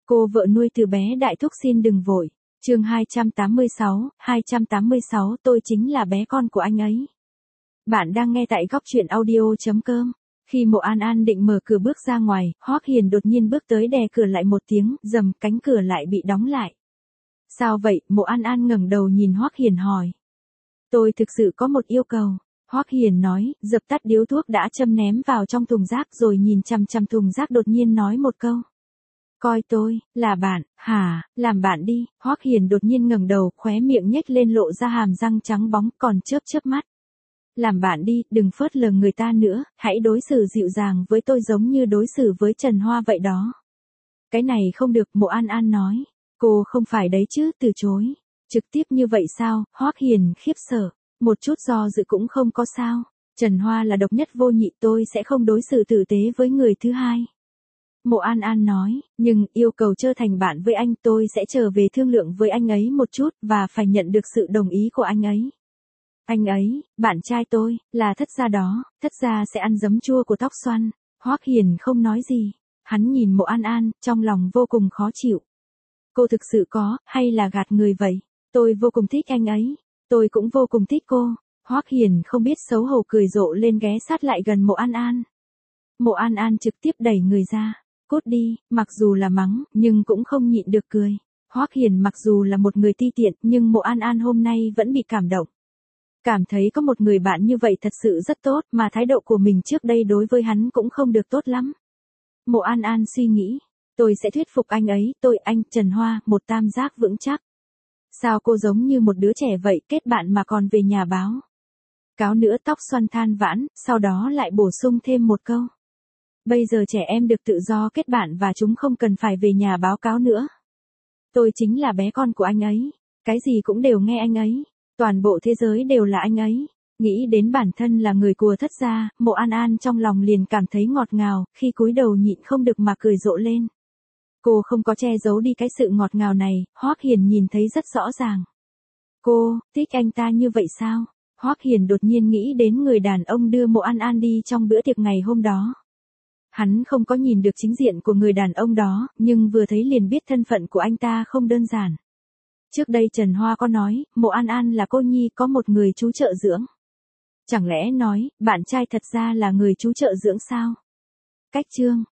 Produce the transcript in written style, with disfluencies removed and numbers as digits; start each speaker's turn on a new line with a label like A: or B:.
A: Cô vợ nuôi từ bé đại thúc xin đừng vội. Chương 286, tôi chính là bé con của anh ấy. Bạn đang nghe tại góc truyện audio.com. Khi Mộ An An định mở cửa bước ra ngoài, Hoắc Hiền đột nhiên bước tới đè cửa lại một tiếng, rầm, cánh cửa lại bị đóng lại. Sao vậy? Mộ An An ngẩng đầu nhìn Hoắc Hiền hỏi. Tôi thực sự có một yêu cầu. Hoắc Hiền nói, dập tắt điếu thuốc đã châm ném vào trong thùng rác rồi nhìn chằm chằm thùng rác đột nhiên nói một câu. Coi tôi, là bạn, hả, làm bạn đi. Hoắc Hiền đột nhiên ngẩng đầu, khóe miệng nhếch lên lộ ra hàm răng trắng bóng còn chớp chớp mắt. Làm bạn đi, đừng phớt lờ người ta nữa, hãy đối xử dịu dàng với tôi giống như đối xử với Trần Hoa vậy đó. Cái này không được, Mộ An An nói. Cô không phải đấy chứ, từ chối. Trực tiếp như vậy sao? Hoắc Hiền khiếp sợ, một chút do dự cũng không có sao. Trần Hoa là độc nhất vô nhị, tôi sẽ không đối xử tử tế với người thứ hai. Mộ An An nói, nhưng yêu cầu trở thành bạn với anh, tôi sẽ trở về thương lượng với anh ấy một chút và phải nhận được sự đồng ý của anh ấy. Anh ấy, bạn trai tôi, là Thất gia đó, Thất gia sẽ ăn giấm chua của tóc xoăn. Hoắc Hiền không nói gì, hắn nhìn Mộ An An, trong lòng vô cùng khó chịu. Cô thực sự có, hay là gạt người vậy? Tôi vô cùng thích anh ấy, tôi cũng vô cùng thích cô. Hoắc Hiền không biết xấu hổ cười rộ lên ghé sát lại gần Mộ An An. Mộ An An trực tiếp đẩy người ra. Cút đi, mặc dù là mắng, nhưng cũng không nhịn được cười. Hoắc Hiền mặc dù là một người ti tiện, nhưng Mộ An An hôm nay vẫn bị cảm động. Cảm thấy có một người bạn như vậy thật sự rất tốt, mà thái độ của mình trước đây đối với hắn cũng không được tốt lắm. Mộ An An suy nghĩ, tôi sẽ thuyết phục anh ấy, anh, Trần Hoa, một tam giác vững chắc. Sao cô giống như một đứa trẻ vậy, kết bạn mà còn về nhà báo. Cáo nữa, tóc xoăn than vãn, sau đó lại bổ sung thêm một câu. Bây giờ trẻ em được tự do kết bạn và chúng không cần phải về nhà báo cáo nữa. Tôi chính là bé con của anh ấy, cái gì cũng đều nghe anh ấy, toàn bộ thế giới đều là anh ấy. Nghĩ đến bản thân là người của Thất gia, Mộ An An trong lòng liền cảm thấy ngọt ngào, khi cúi đầu nhịn không được mà cười rộ lên. Cô không có che giấu đi cái sự ngọt ngào này, Hoắc Hiền nhìn thấy rất rõ ràng. Cô, thích anh ta như vậy sao? Hoắc Hiền đột nhiên nghĩ đến người đàn ông đưa Mộ An An đi trong bữa tiệc ngày hôm đó. Hắn không có nhìn được chính diện của người đàn ông đó, nhưng vừa thấy liền biết thân phận của anh ta không đơn giản. Trước đây Trần Hoa có nói, Mộ An An là cô nhi có một người chú trợ dưỡng. Chẳng lẽ nói, bạn trai thật ra là người chú trợ dưỡng sao? Cách chương